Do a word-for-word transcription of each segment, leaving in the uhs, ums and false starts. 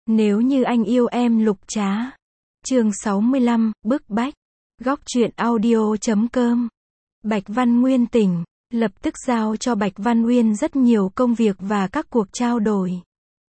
Nếu như anh yêu em Lục Trá. Chương sáu mươi lăm, bức bách. Góc truyện audio chấm com. Bạch Văn Nguyên tỉnh, lập tức giao cho Bạch Văn Uyên rất nhiều công việc và các cuộc trao đổi.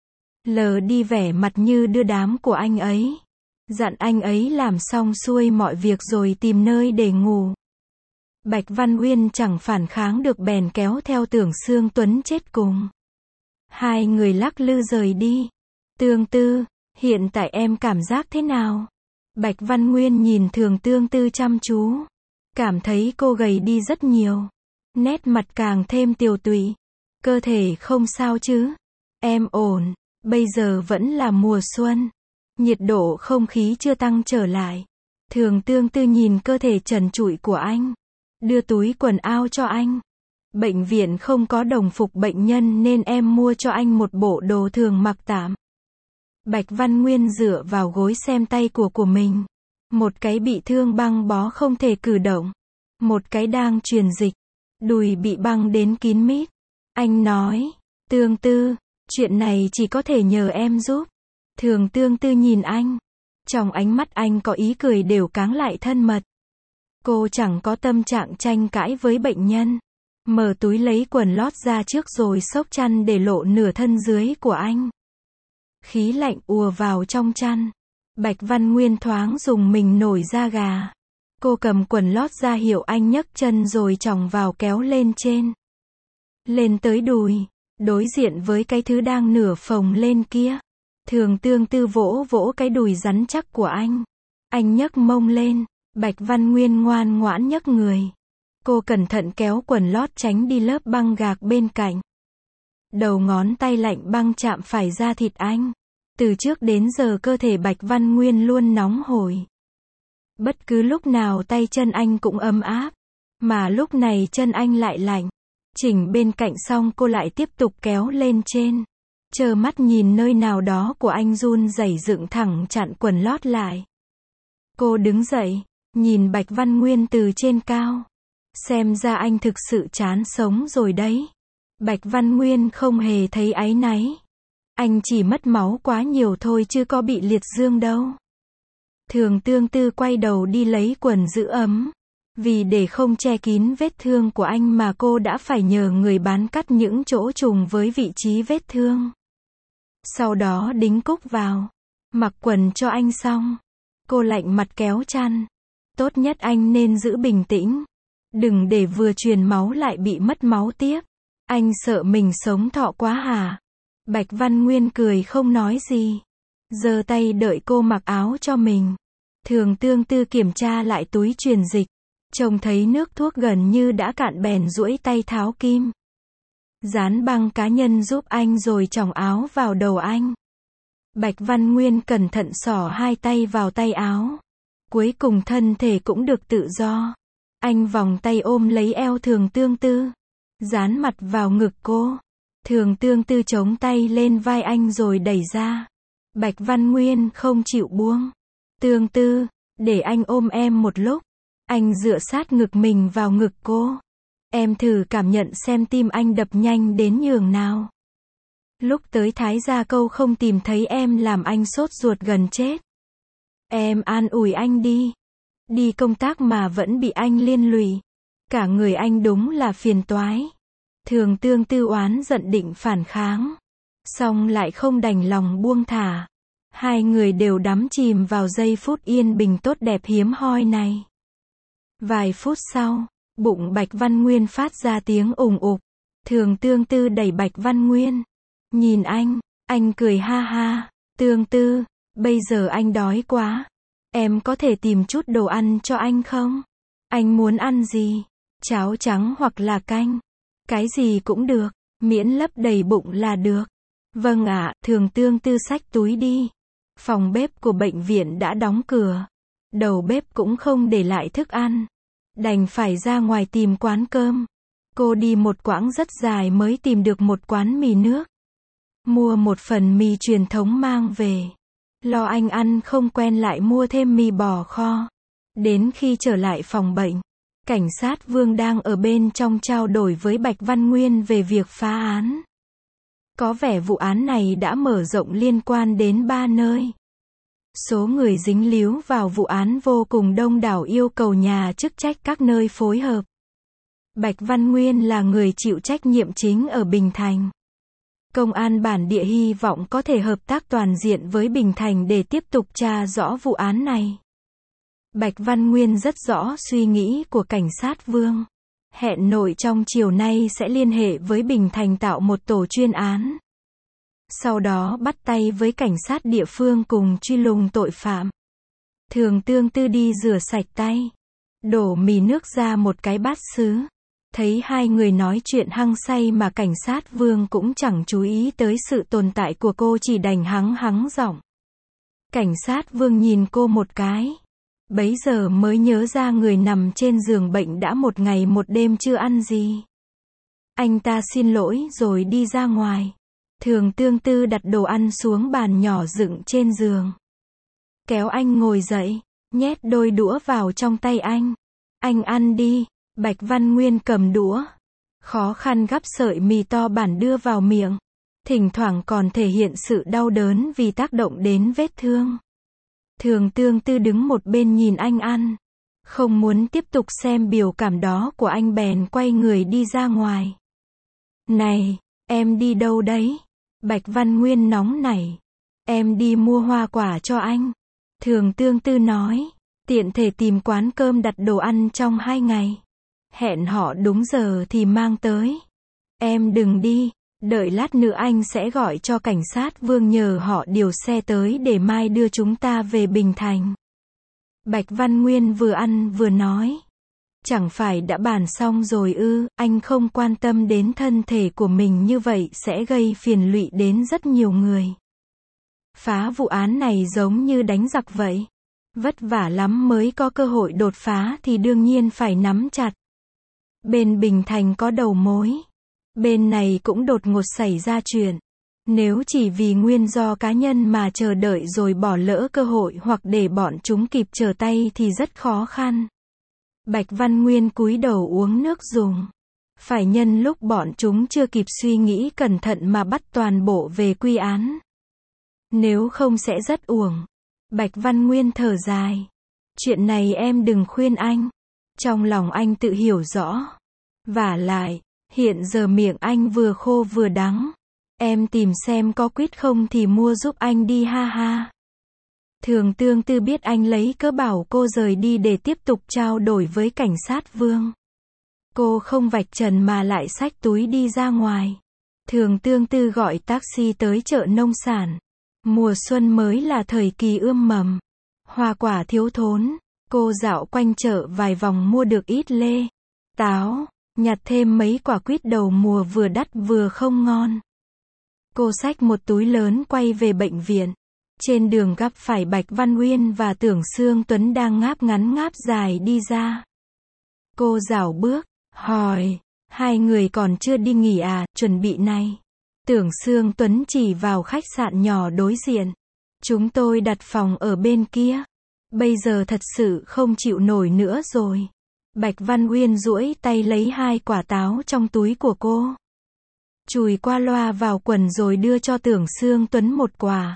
Lờ đi vẻ mặt như đưa đám của anh ấy. Dặn anh ấy làm xong xuôi mọi việc rồi tìm nơi để ngủ. Bạch Văn Uyên chẳng phản kháng được bèn kéo theo Tưởng Xương Tuấn chết cùng. Hai người lắc lư rời đi. Tương Tư, hiện tại em cảm giác thế nào? Bạch Văn Nguyên nhìn Thường Tương Tư chăm chú. Cảm thấy cô gầy đi rất nhiều. Nét mặt càng thêm tiều tụy. Cơ thể không sao chứ? Em ổn. Bây giờ vẫn là mùa xuân. Nhiệt độ không khí chưa tăng trở lại. Thường Tương Tư nhìn cơ thể trần trụi của anh. Đưa túi quần áo cho anh. Bệnh viện không có đồng phục bệnh nhân nên em mua cho anh một bộ đồ thường mặc tạm. Bạch Văn Nguyên dựa vào gối xem tay của của mình. Một cái bị thương băng bó không thể cử động. Một cái đang truyền dịch. Đùi bị băng đến kín mít. Anh nói, Tương Tư, chuyện này chỉ có thể nhờ em giúp. Thường Tương Tư nhìn anh. Trong ánh mắt anh có ý cười đều cáng lại thân mật. Cô chẳng có tâm trạng tranh cãi với bệnh nhân. Mở túi lấy quần lót ra trước rồi xốc chăn để lộ nửa thân dưới của anh. Khí lạnh ùa vào trong chăn. Bạch Văn Nguyên thoáng dùng mình nổi da gà. Cô cầm quần lót ra hiệu anh nhấc chân rồi chòng vào kéo lên trên. Lên tới đùi. Đối diện với cái thứ đang nửa phồng lên kia. Thường Tương Tư vỗ vỗ cái đùi rắn chắc của anh. Anh nhấc mông lên. Bạch Văn Nguyên ngoan ngoãn nhấc người. Cô cẩn thận kéo quần lót tránh đi lớp băng gạc bên cạnh. Đầu ngón tay lạnh băng chạm phải da thịt anh. Từ trước đến giờ cơ thể Bạch Văn Nguyên luôn nóng hổi. Bất cứ lúc nào tay chân anh cũng ấm áp. Mà lúc này chân anh lại lạnh. Chỉnh bên cạnh xong cô lại tiếp tục kéo lên trên. Trơ mắt nhìn nơi nào đó của anh run rẩy dựng thẳng chặn quần lót lại. Cô đứng dậy, nhìn Bạch Văn Nguyên từ trên cao. Xem ra anh thực sự chán sống rồi đấy. Bạch Văn Nguyên không hề thấy áy náy. Anh chỉ mất máu quá nhiều thôi chứ có bị liệt dương đâu. Thường Tương Tư quay đầu đi lấy quần giữ ấm. Vì để không che kín vết thương của anh mà cô đã phải nhờ người bán cắt những chỗ trùng với vị trí vết thương. Sau đó đính cúc vào. Mặc quần cho anh xong. Cô lạnh mặt kéo chăn. Tốt nhất anh nên giữ bình tĩnh. Đừng để vừa truyền máu lại bị mất máu tiếp. Anh sợ mình sống thọ quá hả? Bạch Văn Nguyên cười không nói gì. Giơ tay đợi cô mặc áo cho mình. Thường Tương Tư kiểm tra lại túi truyền dịch. Trông thấy nước thuốc gần như đã cạn bèn duỗi tay tháo kim. Dán băng cá nhân giúp anh rồi chòng áo vào đầu anh. Bạch Văn Nguyên cẩn thận xỏ hai tay vào tay áo. Cuối cùng thân thể cũng được tự do. Anh vòng tay ôm lấy eo Thường Tương Tư. Dán mặt vào ngực cô. Thường Tương Tư chống tay lên vai anh rồi đẩy ra. Bạch Văn Nguyên không chịu buông. Tương Tư, để anh ôm em một lúc. Anh dựa sát ngực mình vào ngực cô. Em thử cảm nhận xem tim anh đập nhanh đến nhường nào. Lúc tới Thái Gia Câu không tìm thấy em làm anh sốt ruột gần chết. Em an ủi anh đi. Đi công tác mà vẫn bị anh liên lụy. Cả người anh đúng là phiền toái. Thường Tương Tư oán giận định phản kháng. Xong lại không đành lòng buông thả. Hai người đều đắm chìm vào giây phút yên bình tốt đẹp hiếm hoi này. Vài phút sau, bụng Bạch Văn Nguyên phát ra tiếng ùng ục. Thường Tương Tư đẩy Bạch Văn Nguyên. Nhìn anh, anh cười ha ha. Tương Tư, bây giờ anh đói quá. Em có thể tìm chút đồ ăn cho anh không? Anh muốn ăn gì? Cháo trắng hoặc là canh? Cái gì cũng được, miễn lấp đầy bụng là được. Vâng ạ, Thường Tương Tư xách túi đi. Phòng bếp của bệnh viện đã đóng cửa. Đầu bếp cũng không để lại thức ăn. Đành phải ra ngoài tìm quán cơm. Cô đi một quãng rất dài mới tìm được một quán mì nước. Mua một phần mì truyền thống mang về. Lo anh ăn không quen lại mua thêm mì bò kho. Đến khi trở lại phòng bệnh, cảnh sát Vương đang ở bên trong trao đổi với Bạch Văn Nguyên về việc phá án. Có vẻ vụ án này đã mở rộng liên quan đến ba nơi. Số người dính líu vào vụ án vô cùng đông đảo, yêu cầu nhà chức trách các nơi phối hợp. Bạch Văn Nguyên là người chịu trách nhiệm chính ở Bình Thành. Công an bản địa hy vọng có thể hợp tác toàn diện với Bình Thành để tiếp tục tra rõ vụ án này. Bạch Văn Nguyên rất rõ suy nghĩ của cảnh sát Vương. Hẹn nội trong chiều nay sẽ liên hệ với Bình Thành tạo một tổ chuyên án. Sau đó bắt tay với cảnh sát địa phương cùng truy lùng tội phạm. Thường Tương Tư đi rửa sạch tay, đổ mì nước ra một cái bát sứ. Thấy hai người nói chuyện hăng say mà cảnh sát Vương cũng chẳng chú ý tới sự tồn tại của cô, chỉ đành hắng hắng giọng. Cảnh sát Vương nhìn cô một cái. Bấy giờ mới nhớ ra người nằm trên giường bệnh đã một ngày một đêm chưa ăn gì. Anh ta xin lỗi rồi đi ra ngoài. Thường Tương Tư đặt đồ ăn xuống bàn nhỏ dựng trên giường. Kéo anh ngồi dậy, nhét đôi đũa vào trong tay anh. Anh ăn đi. Bạch Văn Nguyên cầm đũa, khó khăn gắp sợi mì to bản đưa vào miệng. Thỉnh thoảng còn thể hiện sự đau đớn vì tác động đến vết thương. Thường Tương Tư đứng một bên nhìn anh ăn. Không muốn tiếp tục xem biểu cảm đó của anh bèn quay người đi ra ngoài. Này, em đi đâu đấy? Bạch Văn Nguyên nóng nảy. Em đi mua hoa quả cho anh. Thường Tương Tư nói, tiện thể tìm quán cơm đặt đồ ăn trong hai ngày. Hẹn họ đúng giờ thì mang tới. Em đừng đi, đợi lát nữa anh sẽ gọi cho cảnh sát Vương nhờ họ điều xe tới để mai đưa chúng ta về Bình Thành. Bạch Văn Nguyên vừa ăn vừa nói. Chẳng phải đã bàn xong rồi ư, anh không quan tâm đến thân thể của mình như vậy sẽ gây phiền lụy đến rất nhiều người. Phá vụ án này giống như đánh giặc vậy. Vất vả lắm mới có cơ hội đột phá thì đương nhiên phải nắm chặt. Bên Bình Thành có đầu mối. Bên này cũng đột ngột xảy ra chuyện. Nếu chỉ vì nguyên do cá nhân mà chờ đợi rồi bỏ lỡ cơ hội hoặc để bọn chúng kịp trở tay thì rất khó khăn. Bạch Văn Nguyên cúi đầu uống nước dùng. Phải nhân lúc bọn chúng chưa kịp suy nghĩ cẩn thận mà bắt toàn bộ về quy án. Nếu không sẽ rất uổng. Bạch Văn Nguyên thở dài. Chuyện này em đừng khuyên anh. Trong lòng anh tự hiểu rõ. Vả lại, hiện giờ miệng anh vừa khô vừa đắng. Em tìm xem có quýt không thì mua giúp anh đi ha ha. Thường Tương Tư biết anh lấy cớ bảo cô rời đi để tiếp tục trao đổi với cảnh sát Vương. Cô không vạch trần mà lại xách túi đi ra ngoài. Thường Tương Tư gọi taxi tới chợ nông sản. Mùa xuân mới là thời kỳ ươm mầm. Hoa quả thiếu thốn. Cô dạo quanh chợ vài vòng mua được ít lê, táo, nhặt thêm mấy quả quýt đầu mùa vừa đắt vừa không ngon. Cô xách một túi lớn quay về bệnh viện. Trên đường gặp phải Bạch Văn Nguyên và Tưởng Sương Tuấn đang ngáp ngắn ngáp dài đi ra. Cô rảo bước, hỏi, hai người còn chưa đi nghỉ à, chuẩn bị này. Tưởng Sương Tuấn chỉ vào khách sạn nhỏ đối diện. Chúng tôi đặt phòng ở bên kia. Bây giờ thật sự không chịu nổi nữa rồi. Bạch Văn Nguyên duỗi tay lấy hai quả táo trong túi của cô. Chùi qua loa vào quần rồi đưa cho Tưởng Sương Tuấn một quả.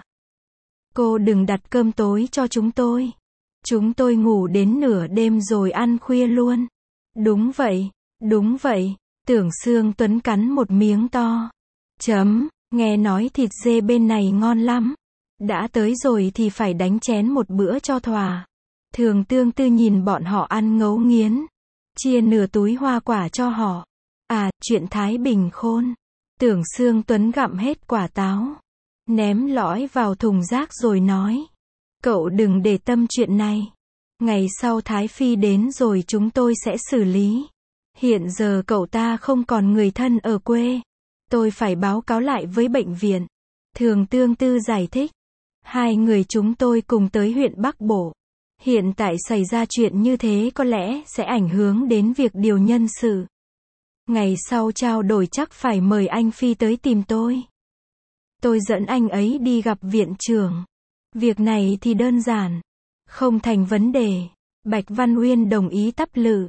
Cô đừng đặt cơm tối cho chúng tôi. Chúng tôi ngủ đến nửa đêm rồi ăn khuya luôn. Đúng vậy, đúng vậy. Tưởng Sương Tuấn cắn một miếng to. Chấm, nghe nói thịt dê bên này ngon lắm. Đã tới rồi thì phải đánh chén một bữa cho thỏa. Thường Tương Tư nhìn bọn họ ăn ngấu nghiến. Chia nửa túi hoa quả cho họ. À, chuyện Thái Bình khôn. Tưởng Sương Tuấn gặm hết quả táo. Ném lõi vào thùng rác rồi nói. Cậu đừng để tâm chuyện này. Ngày sau Thái Phi đến rồi chúng tôi sẽ xử lý. Hiện giờ cậu ta không còn người thân ở quê. Tôi phải báo cáo lại với bệnh viện. Thường Tương Tư giải thích. Hai người chúng tôi cùng tới huyện Bắc Bộ. Hiện tại xảy ra chuyện như thế có lẽ sẽ ảnh hưởng đến việc điều nhân sự. Ngày sau trao đổi chắc phải mời anh Phi tới tìm tôi. Tôi dẫn anh ấy đi gặp viện trưởng. Việc này thì đơn giản. Không thành vấn đề. Bạch Văn Uyên đồng ý tắp lự.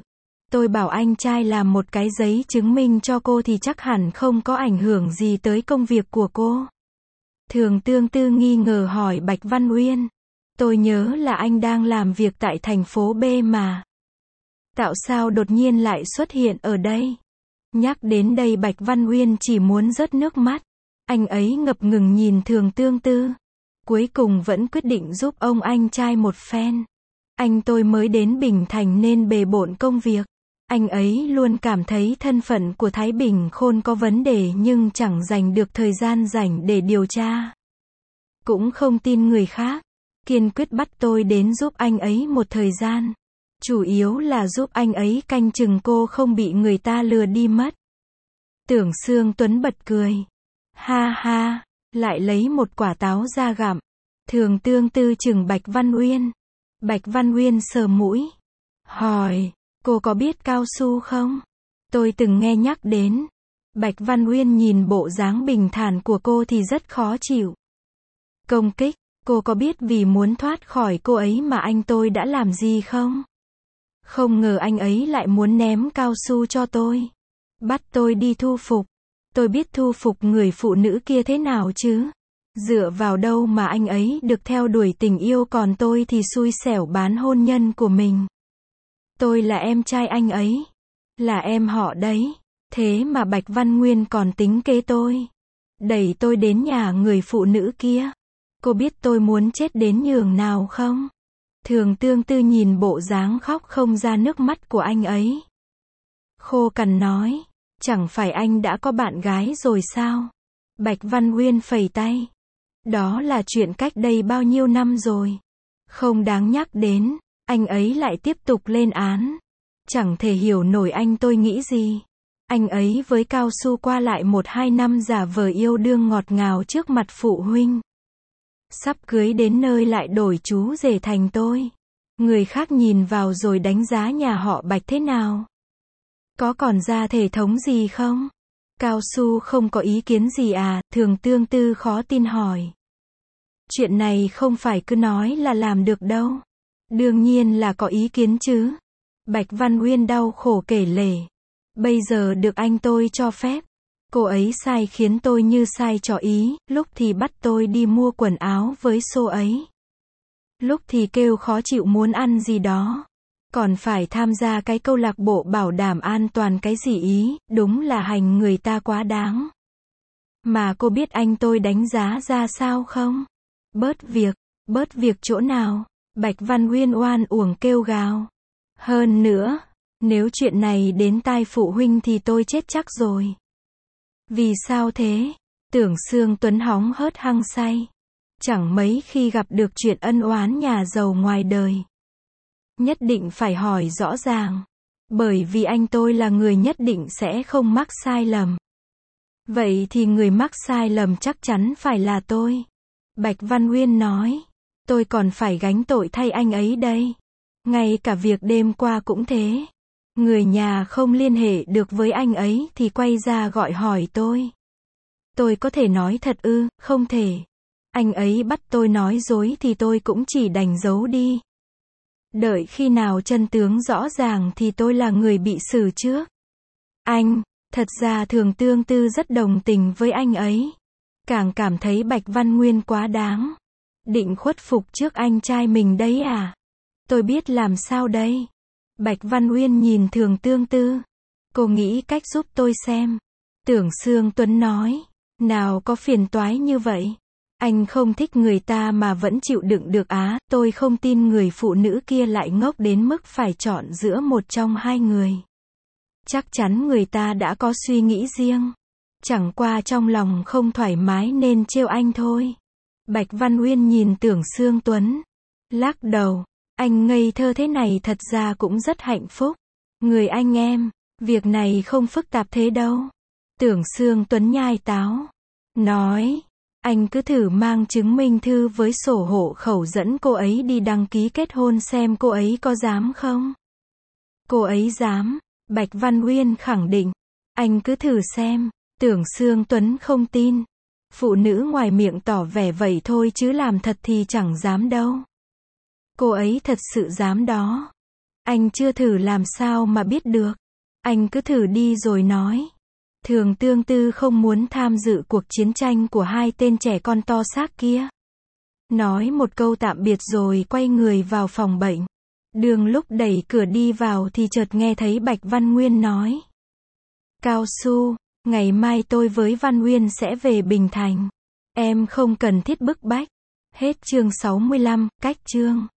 Tôi bảo anh trai làm một cái giấy chứng minh cho cô thì chắc hẳn không có ảnh hưởng gì tới công việc của cô. Thường Tương Tư nghi ngờ hỏi Bạch Văn Uyên. Tôi nhớ là anh đang làm việc tại thành phố B mà. Tạo sao đột nhiên lại xuất hiện ở đây? Nhắc đến đây Bạch Văn Uyên chỉ muốn rớt nước mắt. Anh ấy ngập ngừng nhìn Thường Tương Tư. Cuối cùng vẫn quyết định giúp ông anh trai một phen. Anh tôi mới đến Bình Thành nên bề bộn công việc. Anh ấy luôn cảm thấy thân phận của Thái Bình Khôn có vấn đề nhưng chẳng dành được thời gian rảnh để điều tra. Cũng không tin người khác. Kiên quyết bắt tôi đến giúp anh ấy một thời gian. Chủ yếu là giúp anh ấy canh chừng cô không bị người ta lừa đi mất. Tưởng Sương Tuấn bật cười. Ha ha, lại lấy một quả táo ra gặm. Thường Tương Tư chừng Bạch Văn Uyên. Bạch Văn Uyên sờ mũi. Hỏi, cô có biết cao su không? Tôi từng nghe nhắc đến. Bạch Văn Uyên nhìn bộ dáng bình thản của cô thì rất khó chịu. Công kích, cô có biết vì muốn thoát khỏi cô ấy mà anh tôi đã làm gì không? Không ngờ anh ấy lại muốn ném cao su cho tôi. Bắt tôi đi thu phục. Tôi biết thu phục người phụ nữ kia thế nào chứ? Dựa vào đâu mà anh ấy được theo đuổi tình yêu còn tôi thì xui xẻo bán hôn nhân của mình. Tôi là em trai anh ấy. Là em họ đấy. Thế mà Bạch Văn Nguyên còn tính kế tôi. Đẩy tôi đến nhà người phụ nữ kia. Cô biết tôi muốn chết đến nhường nào không? Thường Tương Tư nhìn bộ dáng khóc không ra nước mắt của anh ấy. Khô cằn nói. Chẳng phải anh đã có bạn gái rồi sao? Bạch Văn Uyên phẩy tay. Đó là chuyện cách đây bao nhiêu năm rồi. Không đáng nhắc đến. Anh ấy lại tiếp tục lên án. Chẳng thể hiểu nổi anh tôi nghĩ gì. Anh ấy với cao su qua lại một hai năm giả vờ yêu đương ngọt ngào trước mặt phụ huynh. Sắp cưới đến nơi lại đổi chú rể thành tôi. Người khác nhìn vào rồi đánh giá nhà họ Bạch thế nào? Có còn ra thể thống gì không? Cao su không có ý kiến gì à? Thường Tương Tư khó tin hỏi. Chuyện này không phải cứ nói là làm được đâu. Đương nhiên là có ý kiến chứ. Bạch Văn Uyên đau khổ kể lể. Bây giờ được anh tôi cho phép. Cô ấy sai khiến tôi như sai trò ý, lúc thì bắt tôi đi mua quần áo với số ấy. Lúc thì kêu khó chịu muốn ăn gì đó. Còn phải tham gia cái câu lạc bộ bảo đảm an toàn cái gì ý, đúng là hành người ta quá đáng. Mà cô biết anh tôi đánh giá ra sao không? Bớt việc, bớt việc chỗ nào? Bạch Văn Uyên oan uổng kêu gào. Hơn nữa, nếu chuyện này đến tai phụ huynh thì tôi chết chắc rồi. Vì sao thế? Tưởng Sương Tuấn hóng hớt hăng say. Chẳng mấy khi gặp được chuyện ân oán nhà giàu ngoài đời. Nhất định phải hỏi rõ ràng. Bởi vì anh tôi là người nhất định sẽ không mắc sai lầm. Vậy thì người mắc sai lầm chắc chắn phải là tôi. Bạch Văn Uyên nói. Tôi còn phải gánh tội thay anh ấy đây. Ngay cả việc đêm qua cũng thế. Người nhà không liên hệ được với anh ấy thì quay ra gọi hỏi tôi. Tôi có thể nói thật ư? Không thể. Anh ấy bắt tôi nói dối thì tôi cũng chỉ đành giấu đi. Đợi khi nào chân tướng rõ ràng thì tôi là người bị xử trước. Anh, thật ra Thường Tương Tư rất đồng tình với anh ấy. Càng cảm thấy Bạch Văn Nguyên quá đáng. Định khuất phục trước anh trai mình đấy à? Tôi biết làm sao đây? Bạch Văn Uyên nhìn Thường Tương Tư. Cô nghĩ cách giúp tôi xem. Tưởng Sương Tuấn nói. Nào có phiền toái như vậy? Anh không thích người ta mà vẫn chịu đựng được á. Tôi không tin người phụ nữ kia lại ngốc đến mức phải chọn giữa một trong hai người. Chắc chắn người ta đã có suy nghĩ riêng. Chẳng qua trong lòng không thoải mái nên trêu anh thôi. Bạch Văn Uyên nhìn Tưởng Sương Tuấn. Lắc đầu. Anh ngây thơ thế này thật ra cũng rất hạnh phúc. Người anh em, việc này không phức tạp thế đâu. Tưởng Sương Tuấn nhai táo. Nói, anh cứ thử mang chứng minh thư với sổ hộ khẩu dẫn cô ấy đi đăng ký kết hôn xem cô ấy có dám không? Cô ấy dám. Bạch Văn Uyên khẳng định. Anh cứ thử xem. Tưởng Sương Tuấn không tin. Phụ nữ ngoài miệng tỏ vẻ vậy thôi chứ làm thật thì chẳng dám đâu. Cô ấy thật sự dám đó. Anh chưa thử làm sao mà biết được. Anh cứ thử đi rồi nói. Thường Tương Tư không muốn tham dự cuộc chiến tranh của hai tên trẻ con to xác kia. Nói một câu tạm biệt rồi quay người vào phòng bệnh. Đường lúc đẩy cửa đi vào thì chợt nghe thấy Bạch Văn Nguyên nói. Cao Su, ngày mai tôi với Văn Nguyên sẽ về Bình Thành. Em không cần thiết bức bách. Hết chương sáu mươi lăm, cách chương.